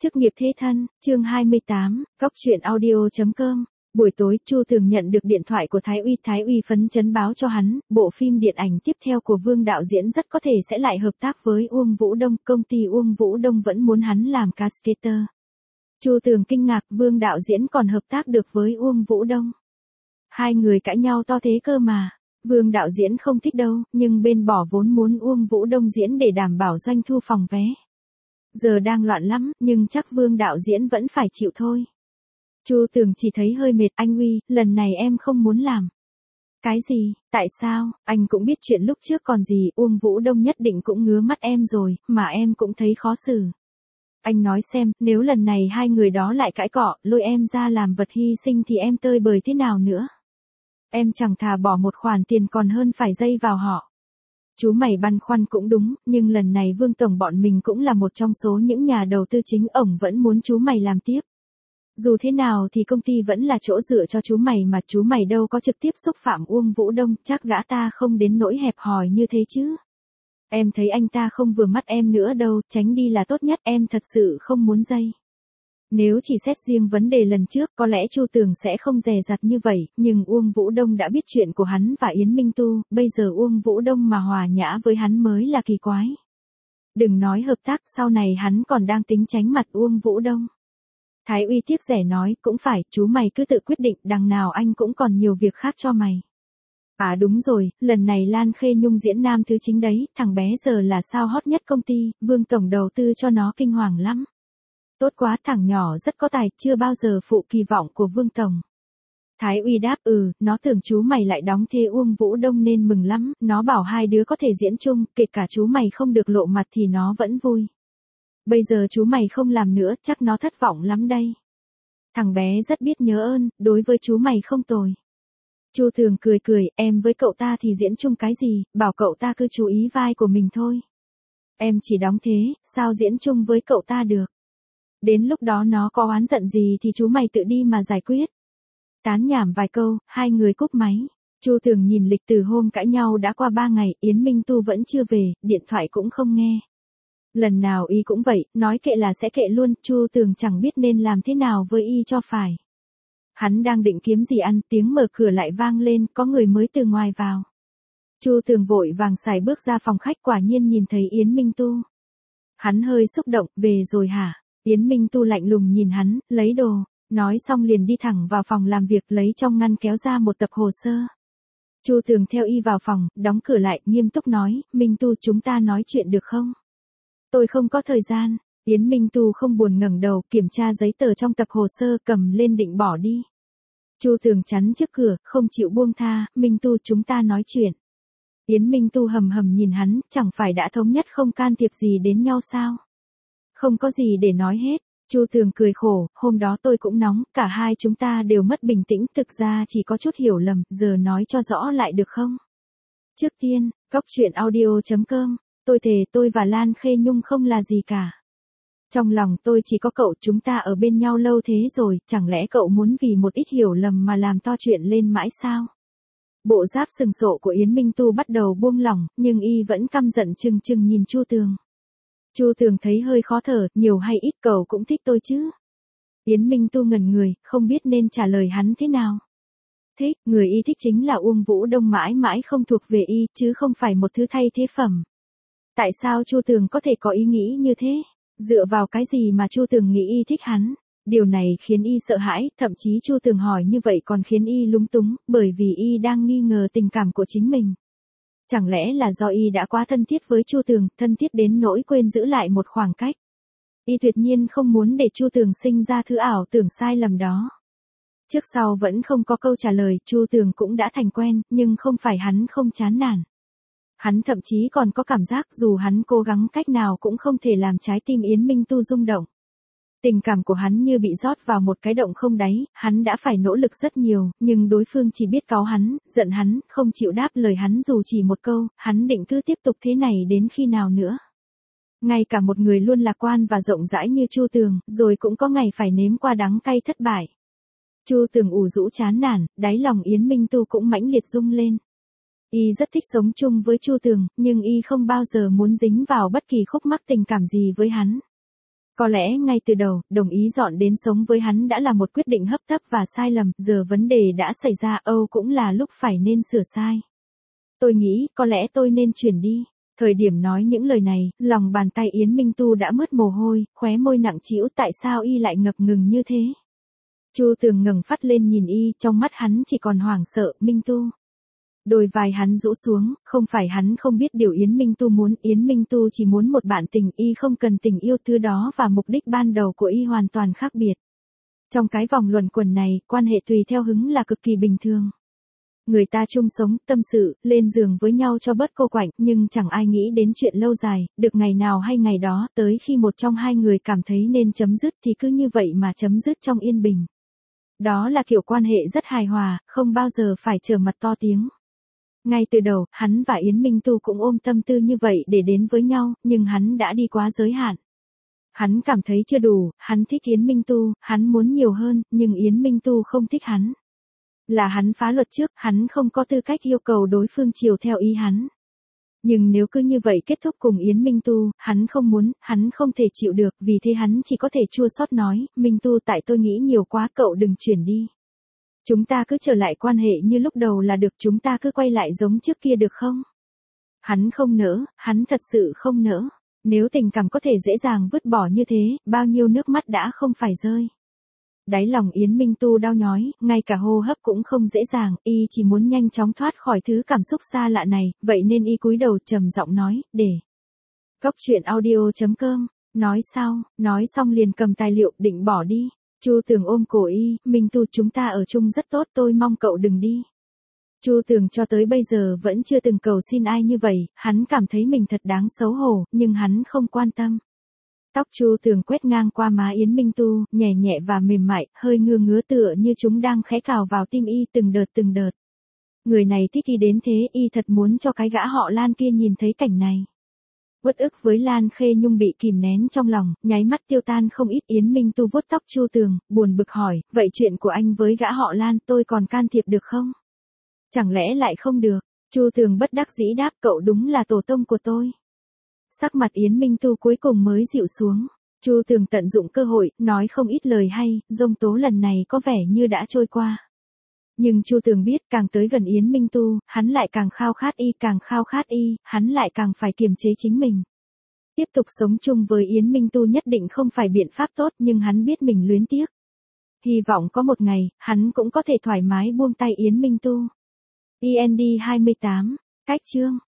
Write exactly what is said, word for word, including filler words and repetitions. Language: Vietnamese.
Chức nghiệp thế thân, chương hai mươi tám, góc truyện audio.com. Buổi tối, Chu Tường nhận được điện thoại của Thái Uy. Thái Uy phấn chấn báo cho hắn, bộ phim điện ảnh tiếp theo của Vương đạo diễn rất có thể sẽ lại hợp tác với Uông Vũ Đông, công ty Uông Vũ Đông vẫn muốn hắn làm cascader. Chu Tường kinh ngạc, Vương đạo diễn còn hợp tác được với Uông Vũ Đông. Hai người cãi nhau to thế cơ mà. Vương đạo diễn không thích đâu, nhưng bên bỏ vốn muốn Uông Vũ Đông diễn để đảm bảo doanh thu phòng vé. Giờ đang loạn lắm, nhưng chắc Vương đạo diễn vẫn phải chịu thôi. Chu Tường chỉ thấy hơi mệt. Anh Uy, lần này em không muốn làm. Cái gì, tại sao, anh cũng biết chuyện lúc trước còn gì, Uông Vũ Đông nhất định cũng ngứa mắt em rồi, mà em cũng thấy khó xử. Anh nói xem, nếu lần này hai người đó lại cãi cọ, lôi em ra làm vật hy sinh thì em tơi bời thế nào nữa? Em chẳng thà bỏ một khoản tiền còn hơn phải dây vào họ. Chú mày băn khoăn cũng đúng, nhưng lần này Vương Tổng bọn mình cũng là một trong số những nhà đầu tư chính, ổng vẫn muốn chú mày làm tiếp. Dù thế nào thì công ty vẫn là chỗ dựa cho chú mày mà, chú mày đâu có trực tiếp xúc phạm Uông Vũ Đông, chắc gã ta không đến nỗi hẹp hòi như thế chứ. Em thấy anh ta không vừa mắt em nữa đâu, tránh đi là tốt nhất, em thật sự không muốn dây. Nếu chỉ xét riêng vấn đề lần trước, có lẽ Chu Tường sẽ không dè dặt như vậy, nhưng Uông Vũ Đông đã biết chuyện của hắn và Yến Minh Tu, bây giờ Uông Vũ Đông mà hòa nhã với hắn mới là kỳ quái. Đừng nói hợp tác, sau này hắn còn đang tính tránh mặt Uông Vũ Đông. Thái Uy tiếc rẻ nói, cũng phải, chú mày cứ tự quyết định, đằng nào anh cũng còn nhiều việc khác cho mày. À đúng rồi, lần này Lan Khê Nhung diễn nam thứ chính đấy, thằng bé giờ là sao hot nhất công ty, Vương Tổng đầu tư cho nó kinh hoàng lắm. Tốt quá, thằng nhỏ rất có tài, chưa bao giờ phụ kỳ vọng của Vương Tổng. Thái Uy đáp, ừ, nó tưởng chú mày lại đóng thế Uông Vũ Đông nên mừng lắm, nó bảo hai đứa có thể diễn chung, kể cả chú mày không được lộ mặt thì nó vẫn vui. Bây giờ chú mày không làm nữa, chắc nó thất vọng lắm đây. Thằng bé rất biết nhớ ơn, đối với chú mày không tồi. Chu Tường cười cười, em với cậu ta thì diễn chung cái gì, bảo cậu ta cứ chú ý vai của mình thôi. Em chỉ đóng thế, sao diễn chung với cậu ta được. Đến lúc đó nó có oán giận gì thì chú mày tự đi mà giải quyết. Tán nhảm vài câu, hai người cúp máy. Chu Tường nhìn lịch từ hôm cãi nhau đã qua ba ngày, Yến Minh Tu vẫn chưa về, điện thoại cũng không nghe. Lần nào y cũng vậy, nói kệ là sẽ kệ luôn, Chu Tường chẳng biết nên làm thế nào với y cho phải. Hắn đang định kiếm gì ăn, tiếng mở cửa lại vang lên, có người mới từ ngoài vào. Chu Tường vội vàng xài bước ra phòng khách, quả nhiên nhìn thấy Yến Minh Tu. Hắn hơi xúc động, về rồi hả? Yến Minh Tu lạnh lùng nhìn hắn, lấy đồ, nói xong liền đi thẳng vào phòng làm việc, lấy trong ngăn kéo ra một tập hồ sơ. Chu Tường theo y vào phòng, đóng cửa lại, nghiêm túc nói, Minh Tu chúng ta nói chuyện được không? Tôi không có thời gian. Yến Minh Tu không buồn ngẩng đầu, kiểm tra giấy tờ trong tập hồ sơ, cầm lên định bỏ đi. Chu Tường chắn trước cửa, không chịu buông tha, Minh Tu chúng ta nói chuyện. Yến Minh Tu hầm hầm nhìn hắn, chẳng phải đã thống nhất không can thiệp gì đến nhau sao? Không có gì để nói hết. Chu Tường cười khổ, hôm đó tôi cũng nóng, cả hai chúng ta đều mất bình tĩnh, thực ra chỉ có chút hiểu lầm, giờ nói cho rõ lại được không? Trước tiên, góc truyện audio.com, tôi thề tôi và Lan Khê Nhung không là gì cả. Trong lòng tôi chỉ có cậu, chúng ta ở bên nhau lâu thế rồi, chẳng lẽ cậu muốn vì một ít hiểu lầm mà làm to chuyện lên mãi sao? Bộ giáp sừng sộ của Yến Minh Tu bắt đầu buông lỏng, nhưng y vẫn căm giận chừng chừng nhìn Chu Tường. Chu Tường thấy hơi khó thở, nhiều hay ít cậu cũng thích tôi chứ? Yến Minh Tu ngẩn người, không biết nên trả lời hắn thế nào. Thích, người y thích chính là Uông Vũ Đông, mãi mãi không thuộc về y, chứ không phải một thứ thay thế phẩm. Tại sao Chu Tường có thể có ý nghĩ như thế? Dựa vào cái gì mà Chu Tường nghĩ y thích hắn? Điều này khiến y sợ hãi, thậm chí Chu Tường hỏi như vậy còn khiến y lúng túng, bởi vì y đang nghi ngờ tình cảm của chính mình. Chẳng lẽ là do y đã quá thân thiết với Chu Tường, thân thiết đến nỗi quên giữ lại một khoảng cách. Y tuyệt nhiên không muốn để Chu Tường sinh ra thứ ảo tưởng sai lầm đó. Trước sau vẫn không có câu trả lời, Chu Tường cũng đã thành quen, nhưng không phải hắn không chán nản. Hắn thậm chí còn có cảm giác dù hắn cố gắng cách nào cũng không thể làm trái tim Yến Minh Tu rung động. Tình cảm của hắn như bị rót vào một cái động không đáy, hắn đã phải nỗ lực rất nhiều, nhưng đối phương chỉ biết cáu hắn, giận hắn, không chịu đáp lời hắn dù chỉ một câu, hắn định cứ tiếp tục thế này đến khi nào nữa. Ngay cả một người luôn lạc quan và rộng rãi như Chu Tường, rồi cũng có ngày phải nếm qua đắng cay thất bại. Chu Tường ủ rũ chán nản, đáy lòng Yến Minh Tu cũng mãnh liệt rung lên. Y rất thích sống chung với Chu Tường, nhưng y không bao giờ muốn dính vào bất kỳ khúc mắc tình cảm gì với hắn. Có lẽ ngay từ đầu, đồng ý dọn đến sống với hắn đã là một quyết định hấp tấp và sai lầm, giờ vấn đề đã xảy ra, Âu cũng là lúc phải nên sửa sai. Tôi nghĩ, có lẽ tôi nên chuyển đi. Thời điểm nói những lời này, lòng bàn tay Yến Minh Tu đã mướt mồ hôi, khóe môi nặng trĩu, tại sao y lại ngập ngừng như thế? Chu Tường ngẩng phát lên nhìn y, trong mắt hắn chỉ còn hoảng sợ. Minh Tu. Đôi vai hắn rũ xuống, không phải hắn không biết điều Yến Minh Tu muốn, Yến Minh Tu chỉ muốn một bạn tình, y không cần tình yêu thứ đó và mục đích ban đầu của y hoàn toàn khác biệt. Trong cái vòng luẩn quẩn này, quan hệ tùy theo hứng là cực kỳ bình thường. Người ta chung sống, tâm sự, lên giường với nhau cho bớt cô quạnh, nhưng chẳng ai nghĩ đến chuyện lâu dài, được ngày nào hay ngày đó, tới khi một trong hai người cảm thấy nên chấm dứt thì cứ như vậy mà chấm dứt trong yên bình. Đó là kiểu quan hệ rất hài hòa, không bao giờ phải trở mặt to tiếng. Ngay từ đầu, hắn và Yến Minh Tu cũng ôm tâm tư như vậy để đến với nhau, nhưng hắn đã đi quá giới hạn. Hắn cảm thấy chưa đủ, hắn thích Yến Minh Tu, hắn muốn nhiều hơn, nhưng Yến Minh Tu không thích hắn. Là hắn phá luật trước, hắn không có tư cách yêu cầu đối phương chiều theo ý hắn. Nhưng nếu cứ như vậy kết thúc cùng Yến Minh Tu, hắn không muốn, hắn không thể chịu được, vì thế hắn chỉ có thể chua xót nói, Minh Tu tại tôi nghĩ nhiều quá, cậu đừng chuyển đi. Chúng ta cứ trở lại quan hệ như lúc đầu là được, chúng ta cứ quay lại giống trước kia được không? Hắn không nỡ, hắn thật sự không nỡ. Nếu tình cảm có thể dễ dàng vứt bỏ như thế, bao nhiêu nước mắt đã không phải rơi. Đáy lòng Yến Minh Tu đau nhói, ngay cả hô hấp cũng không dễ dàng, y chỉ muốn nhanh chóng thoát khỏi thứ cảm xúc xa lạ này, vậy nên y cúi đầu trầm giọng nói, để. Cốc truyện audio chấm com, nói sau, nói xong liền cầm tài liệu định bỏ đi. Chu Tường ôm cổ y, Minh Tu chúng ta ở chung rất tốt, tôi mong cậu đừng đi. Chu Tường cho tới bây giờ vẫn chưa từng cầu xin ai như vậy, hắn cảm thấy mình thật đáng xấu hổ, nhưng hắn không quan tâm. Tóc Chu Tường quét ngang qua má Yến Minh Tu, nhẹ nhẹ và mềm mại, hơi ngưa ngứa tựa như chúng đang khẽ cào vào tim y từng đợt từng đợt. Người này thích y đến thế, y thật muốn cho cái gã họ Lan kia nhìn thấy cảnh này. Uất ức với Lan Khê Nhung bị kìm nén trong lòng, nháy mắt tiêu tan không ít. Yến Minh Tu vuốt tóc Chu Tường, buồn bực hỏi, vậy chuyện của anh với gã họ Lan tôi còn can thiệp được không? Chẳng lẽ lại không được? Chu Tường bất đắc dĩ đáp, cậu đúng là tổ tông của tôi. Sắc mặt Yến Minh Tu cuối cùng mới dịu xuống. Chu Tường tận dụng cơ hội, nói không ít lời hay, giông tố lần này có vẻ như đã trôi qua. Nhưng Chu Tường biết càng tới gần Yến Minh Tu, hắn lại càng khao khát y, càng khao khát y, hắn lại càng phải kiềm chế chính mình. Tiếp tục sống chung với Yến Minh Tu nhất định không phải biện pháp tốt, nhưng hắn biết mình luyến tiếc. Hy vọng có một ngày, hắn cũng có thể thoải mái buông tay Yến Minh Tu. i en đê hai mươi tám, cách chương.